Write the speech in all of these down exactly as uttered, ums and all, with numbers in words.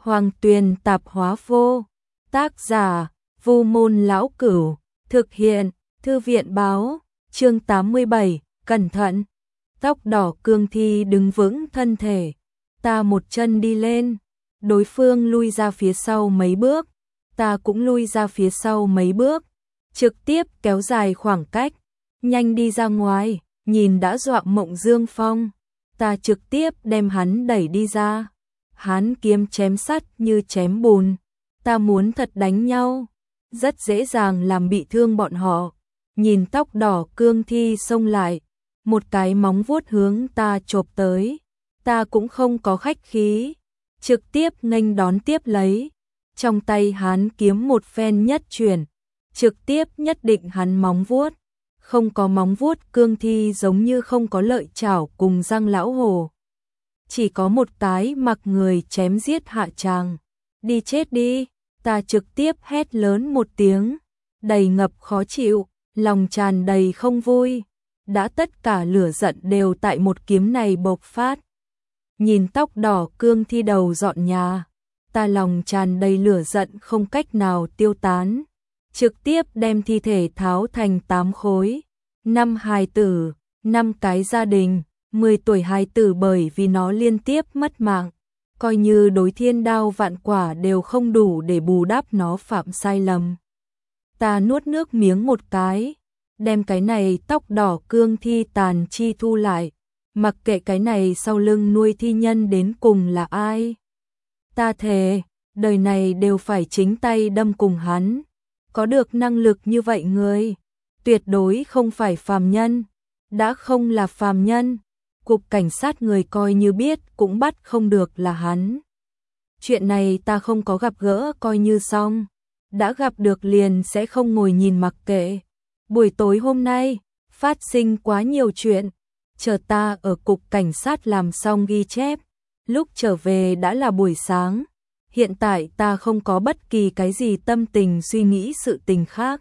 Hoàng Tuyền tạp hóa vô. Tác giả: Vu Môn Lão Cửu. Thực hiện: Thư viện báo. Chương tám mươi bảy, cẩn thận. Tóc đỏ cương thi đứng vững thân thể. Ta một chân đi lên. Đối phương lui ra phía sau mấy bước. Ta cũng lui ra phía sau mấy bước. Trực tiếp kéo dài khoảng cách. Nhanh đi ra ngoài, nhìn đã dọa Mộng Dương Phong. Ta trực tiếp đem hắn đẩy đi ra. Hắn kiếm chém sắt như chém bùn. Ta muốn thật đánh nhau, rất dễ dàng làm bị thương bọn họ. Nhìn tóc đỏ cương thi xông lại, một cái móng vuốt hướng ta chộp tới. Ta cũng không có khách khí, trực tiếp nghênh đón tiếp lấy. Trong tay hắn kiếm một phen nhất chuyển, trực tiếp nhất định hắn móng vuốt. Không có móng vuốt cương thi giống như không có lợi chảo cùng răng lão hổ. Chỉ có một cái mặc người chém giết hạ tràng. Đi chết đi, ta trực tiếp hét lớn một tiếng, đầy ngập khó chịu, lòng tràn đầy không vui. Đã tất cả lửa giận đều tại một kiếm này bộc phát. Nhìn tóc đỏ cương thi đầu dọn nhà, ta lòng tràn đầy lửa giận không cách nào tiêu tán. Trực tiếp đem thi thể tháo thành tám khối. Năm hài tử, năm cái gia đình, mười tuổi hài tử bởi vì nó liên tiếp mất mạng. Coi như đối thiên đao vạn quả đều không đủ để bù đắp nó phạm sai lầm. Ta nuốt nước miếng một cái, đem cái này tóc đỏ cương thi tàn chi thu lại. Mặc kệ cái này sau lưng nuôi thi nhân đến cùng là ai. Ta thề, đời này đều phải chính tay đâm cùng hắn. Có được năng lực như vậy người, tuyệt đối không phải phàm nhân. Đã không là phàm nhân, cục cảnh sát người coi như biết cũng bắt không được là hắn. Chuyện này ta không có gặp gỡ coi như xong. Đã gặp được liền sẽ không ngồi nhìn mặc kệ. Buổi tối hôm nay, phát sinh quá nhiều chuyện. Chờ ta ở cục cảnh sát làm xong ghi chép. Lúc trở về đã là buổi sáng. Hiện tại ta không có bất kỳ cái gì tâm tình suy nghĩ sự tình khác.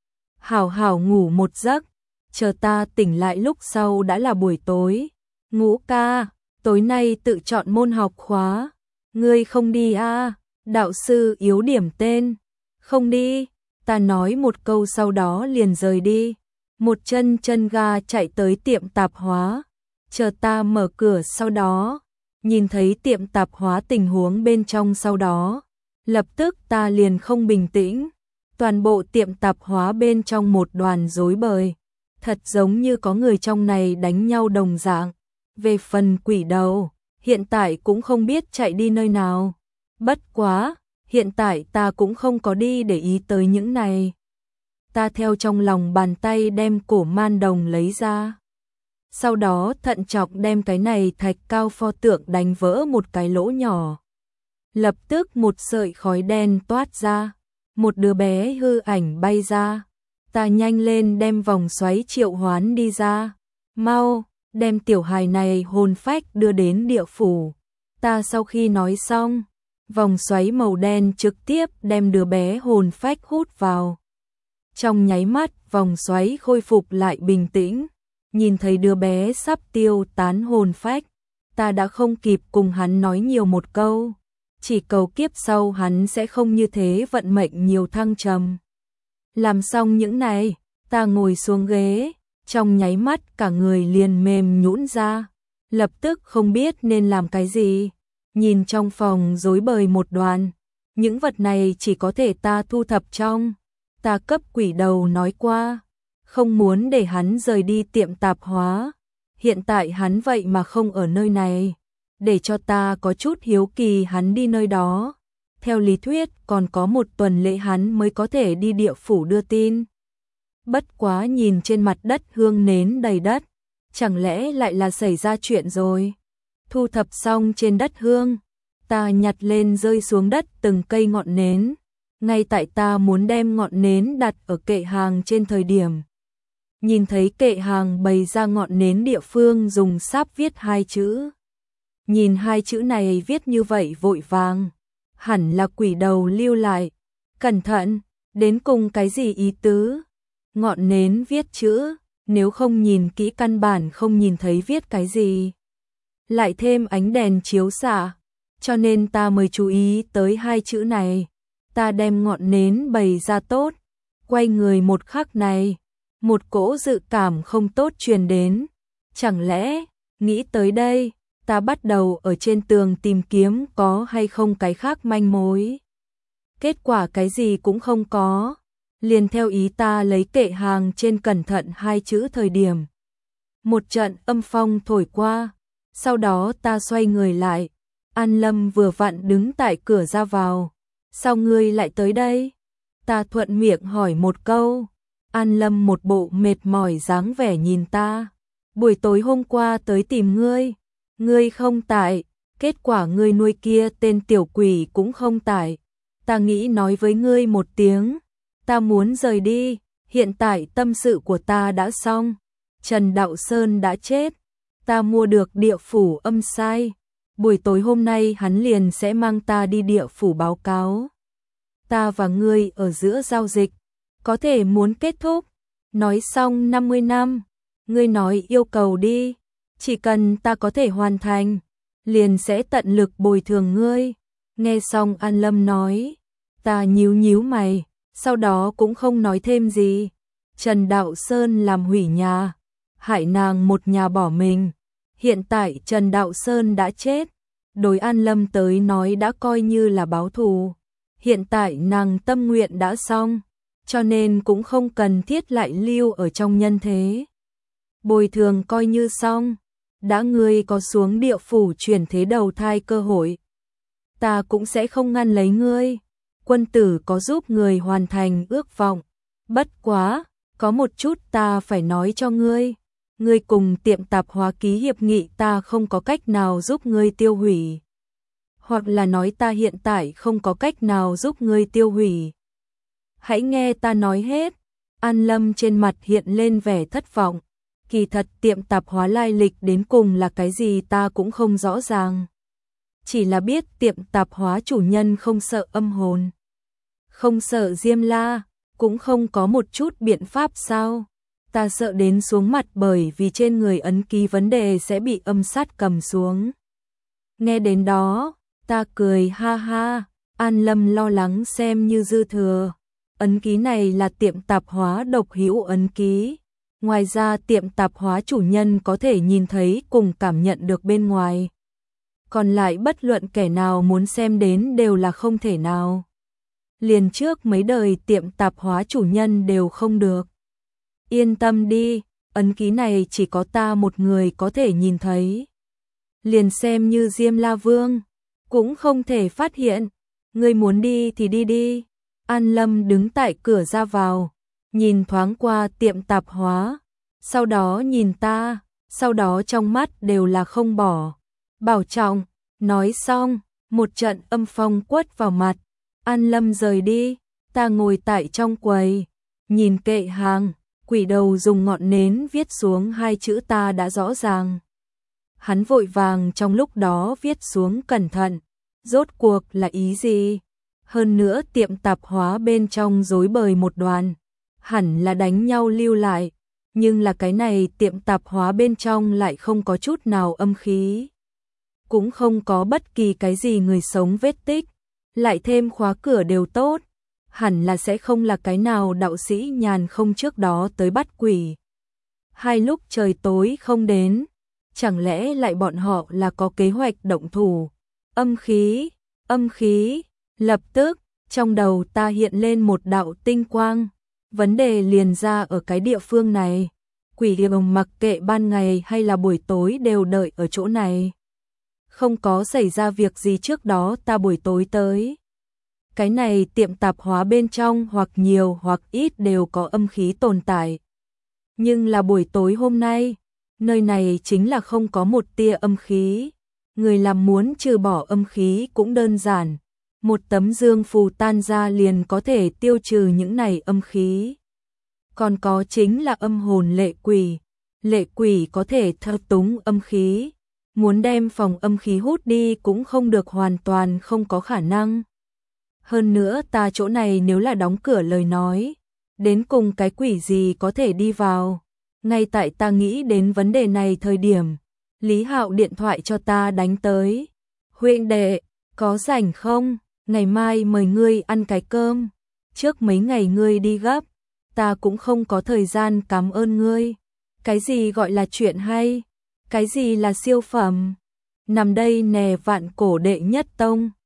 Hảo hảo ngủ một giấc. Chờ ta tỉnh lại lúc sau đã là buổi tối. Ngũ ca, tối nay tự chọn môn học khóa. Ngươi không đi à? Đạo sư yếu điểm tên. Không đi. Ta nói một câu sau đó liền rời đi. Một chân chân ga chạy tới tiệm tạp hóa. Chờ ta mở cửa sau đó. Nhìn thấy tiệm tạp hóa tình huống bên trong sau đó. Lập tức ta liền không bình tĩnh. Toàn bộ tiệm tạp hóa bên trong một đoàn rối bời. Thật giống như có người trong này đánh nhau đồng dạng. Về phần quỷ đầu, hiện tại cũng không biết chạy đi nơi nào. Bất quá, hiện tại ta cũng không có đi để ý tới những này. Ta theo trong lòng bàn tay đem cổ man đồng lấy ra. Sau đó thận trọng đem cái này thạch cao pho tượng đánh vỡ một cái lỗ nhỏ. Lập tức một sợi khói đen toát ra. Một đứa bé hư ảnh bay ra. Ta nhanh lên đem vòng xoáy triệu hoán đi ra. Mau, đem tiểu hài này hồn phách đưa đến địa phủ. Ta sau khi nói xong, vòng xoáy màu đen trực tiếp đem đứa bé hồn phách hút vào. Trong nháy mắt, vòng xoáy khôi phục lại bình tĩnh. Nhìn thấy đứa bé sắp tiêu tán hồn phách, ta đã không kịp cùng hắn nói nhiều một câu. Chỉ cầu kiếp sau hắn sẽ không như thế vận mệnh nhiều thăng trầm. Làm xong những này, ta ngồi xuống ghế, trong nháy mắt cả người liền mềm nhũn ra, lập tức không biết nên làm cái gì. Nhìn trong phòng rối bời một đoàn, những vật này chỉ có thể ta thu thập trong. Ta cấp quỷ đầu nói qua, không muốn để hắn rời đi tiệm tạp hóa. Hiện tại hắn vậy mà không ở nơi này, để cho ta có chút hiếu kỳ hắn đi nơi đó. Theo lý thuyết còn có một tuần lễ hắn mới có thể đi địa phủ đưa tin. Bất quá nhìn trên mặt đất hương nến đầy đất, chẳng lẽ lại là xảy ra chuyện rồi. Thu thập xong trên đất hương, ta nhặt lên rơi xuống đất từng cây ngọn nến. Ngay tại ta muốn đem ngọn nến đặt ở kệ hàng trên thời điểm. Nhìn thấy kệ hàng bày ra ngọn nến địa phương dùng sáp viết hai chữ. Nhìn hai chữ này viết như vậy vội vàng. Hẳn là quỷ đầu lưu lại. Cẩn thận, đến cùng cái gì ý tứ? Ngọn nến viết chữ, nếu không nhìn kỹ căn bản không nhìn thấy viết cái gì. Lại thêm ánh đèn chiếu xạ, cho nên ta mới chú ý tới hai chữ này. Ta đem ngọn nến bày ra tốt, quay người một khắc này, một cỗ dự cảm không tốt truyền đến. Chẳng lẽ, nghĩ tới đây, ta bắt đầu ở trên tường tìm kiếm có hay không cái khác manh mối. Kết quả cái gì cũng không có, liền theo ý ta lấy kệ hàng trên cẩn thận hai chữ thời điểm. Một trận âm phong thổi qua, sau đó ta xoay người lại, An Lâm vừa vặn đứng tại cửa ra vào. Sao ngươi lại tới đây? Ta thuận miệng hỏi một câu. An Lâm một bộ mệt mỏi dáng vẻ nhìn ta. Buổi tối hôm qua tới tìm ngươi, ngươi không tại, kết quả ngươi nuôi kia tên tiểu quỷ cũng không tại. Ta nghĩ nói với ngươi một tiếng, ta muốn rời đi, hiện tại tâm sự của ta đã xong. Trần Đạo Sơn đã chết, ta mua được địa phủ âm sai. Buổi tối hôm nay hắn liền sẽ mang ta đi địa phủ báo cáo. Ta và ngươi ở giữa giao dịch, có thể muốn kết thúc. Nói xong năm mươi năm, ngươi nói yêu cầu đi, chỉ cần ta có thể hoàn thành, liền sẽ tận lực bồi thường ngươi. Nghe xong An Lâm nói, ta nhíu nhíu mày, sau đó cũng không nói thêm gì. Trần Đạo Sơn làm hủy nhà, hại nàng một nhà bỏ mình. Hiện tại Trần Đạo Sơn đã chết, đối An Lâm tới nói đã coi như là báo thù. Hiện tại nàng tâm nguyện đã xong, cho nên cũng không cần thiết lại lưu ở trong nhân thế. Bồi thường coi như xong, đã ngươi có xuống địa phủ chuyển thế đầu thai cơ hội, ta cũng sẽ không ngăn lấy ngươi. Quân tử có giúp người hoàn thành ước vọng, bất quá, có một chút ta phải nói cho ngươi. Ngươi cùng tiệm tạp hóa ký hiệp nghị ta không có cách nào giúp ngươi tiêu hủy. Hoặc là nói ta hiện tại không có cách nào giúp ngươi tiêu hủy. Hãy nghe ta nói hết. An Lâm trên mặt hiện lên vẻ thất vọng. Kỳ thật tiệm tạp hóa lai lịch đến cùng là cái gì ta cũng không rõ ràng. Chỉ là biết tiệm tạp hóa chủ nhân không sợ âm hồn, không sợ Diêm La, cũng không có một chút biện pháp sao. Ta sợ đến xuống mặt bởi vì trên người ấn ký vấn đề sẽ bị âm sát cầm xuống. Nghe đến đó, ta cười ha ha. An Lâm lo lắng xem như dư thừa. Ấn ký này là tiệm tạp hóa độc hữu ấn ký. Ngoài ra tiệm tạp hóa chủ nhân có thể nhìn thấy cùng cảm nhận được bên ngoài. Còn lại bất luận kẻ nào muốn xem đến đều là không thể nào. Liền trước mấy đời tiệm tạp hóa chủ nhân đều không được. Yên tâm đi, ấn ký này chỉ có ta một người có thể nhìn thấy. Liền xem như Diêm La Vương, cũng không thể phát hiện. Ngươi muốn đi thì đi đi. An Lâm đứng tại cửa ra vào, nhìn thoáng qua tiệm tạp hóa, sau đó nhìn ta, sau đó trong mắt đều là không bỏ. Bảo trọng, nói xong, một trận âm phong quất vào mặt. An Lâm rời đi, ta ngồi tại trong quầy, nhìn kệ hàng, quỷ đầu dùng ngọn nến viết xuống hai chữ ta đã rõ ràng. Hắn vội vàng trong lúc đó viết xuống cẩn thận, rốt cuộc là ý gì? Hơn nữa tiệm tạp hóa bên trong rối bời một đoàn, hẳn là đánh nhau lưu lại, nhưng là cái này tiệm tạp hóa bên trong lại không có chút nào âm khí. Cũng không có bất kỳ cái gì người sống vết tích, lại thêm khóa cửa đều tốt, hẳn là sẽ không là cái nào đạo sĩ nhàn không trước đó tới bắt quỷ. Hai lúc trời tối không đến, chẳng lẽ lại bọn họ là có kế hoạch động thủ? Âm khí, âm khí, lập tức, trong đầu ta hiện lên một đạo tinh quang, vấn đề liền ra ở cái địa phương này. Quỷ điệp mặc kệ ban ngày hay là buổi tối đều đợi ở chỗ này. Không có xảy ra việc gì trước đó ta buổi tối tới. Cái này tiệm tạp hóa bên trong hoặc nhiều hoặc ít đều có âm khí tồn tại. Nhưng là buổi tối hôm nay, nơi này chính là không có một tia âm khí. Người làm muốn trừ bỏ âm khí cũng đơn giản. Một tấm dương phù tan ra liền có thể tiêu trừ những này âm khí. Còn có chính là âm hồn lệ quỷ. Lệ quỷ có thể thao túng âm khí. Muốn đem phòng âm khí hút đi cũng không được, hoàn toàn không có khả năng. Hơn nữa ta chỗ này nếu là đóng cửa lời nói, đến cùng cái quỷ gì có thể đi vào. Ngay tại ta nghĩ đến vấn đề này thời điểm, Lý Hạo điện thoại cho ta đánh tới. Huynh đệ, có rảnh không? Ngày mai mời ngươi ăn cái cơm. Trước mấy ngày ngươi đi gấp, ta cũng không có thời gian cảm ơn ngươi. Cái gì gọi là chuyện hay? Cái gì là siêu phẩm? Nằm đây nè vạn cổ đệ nhất tông.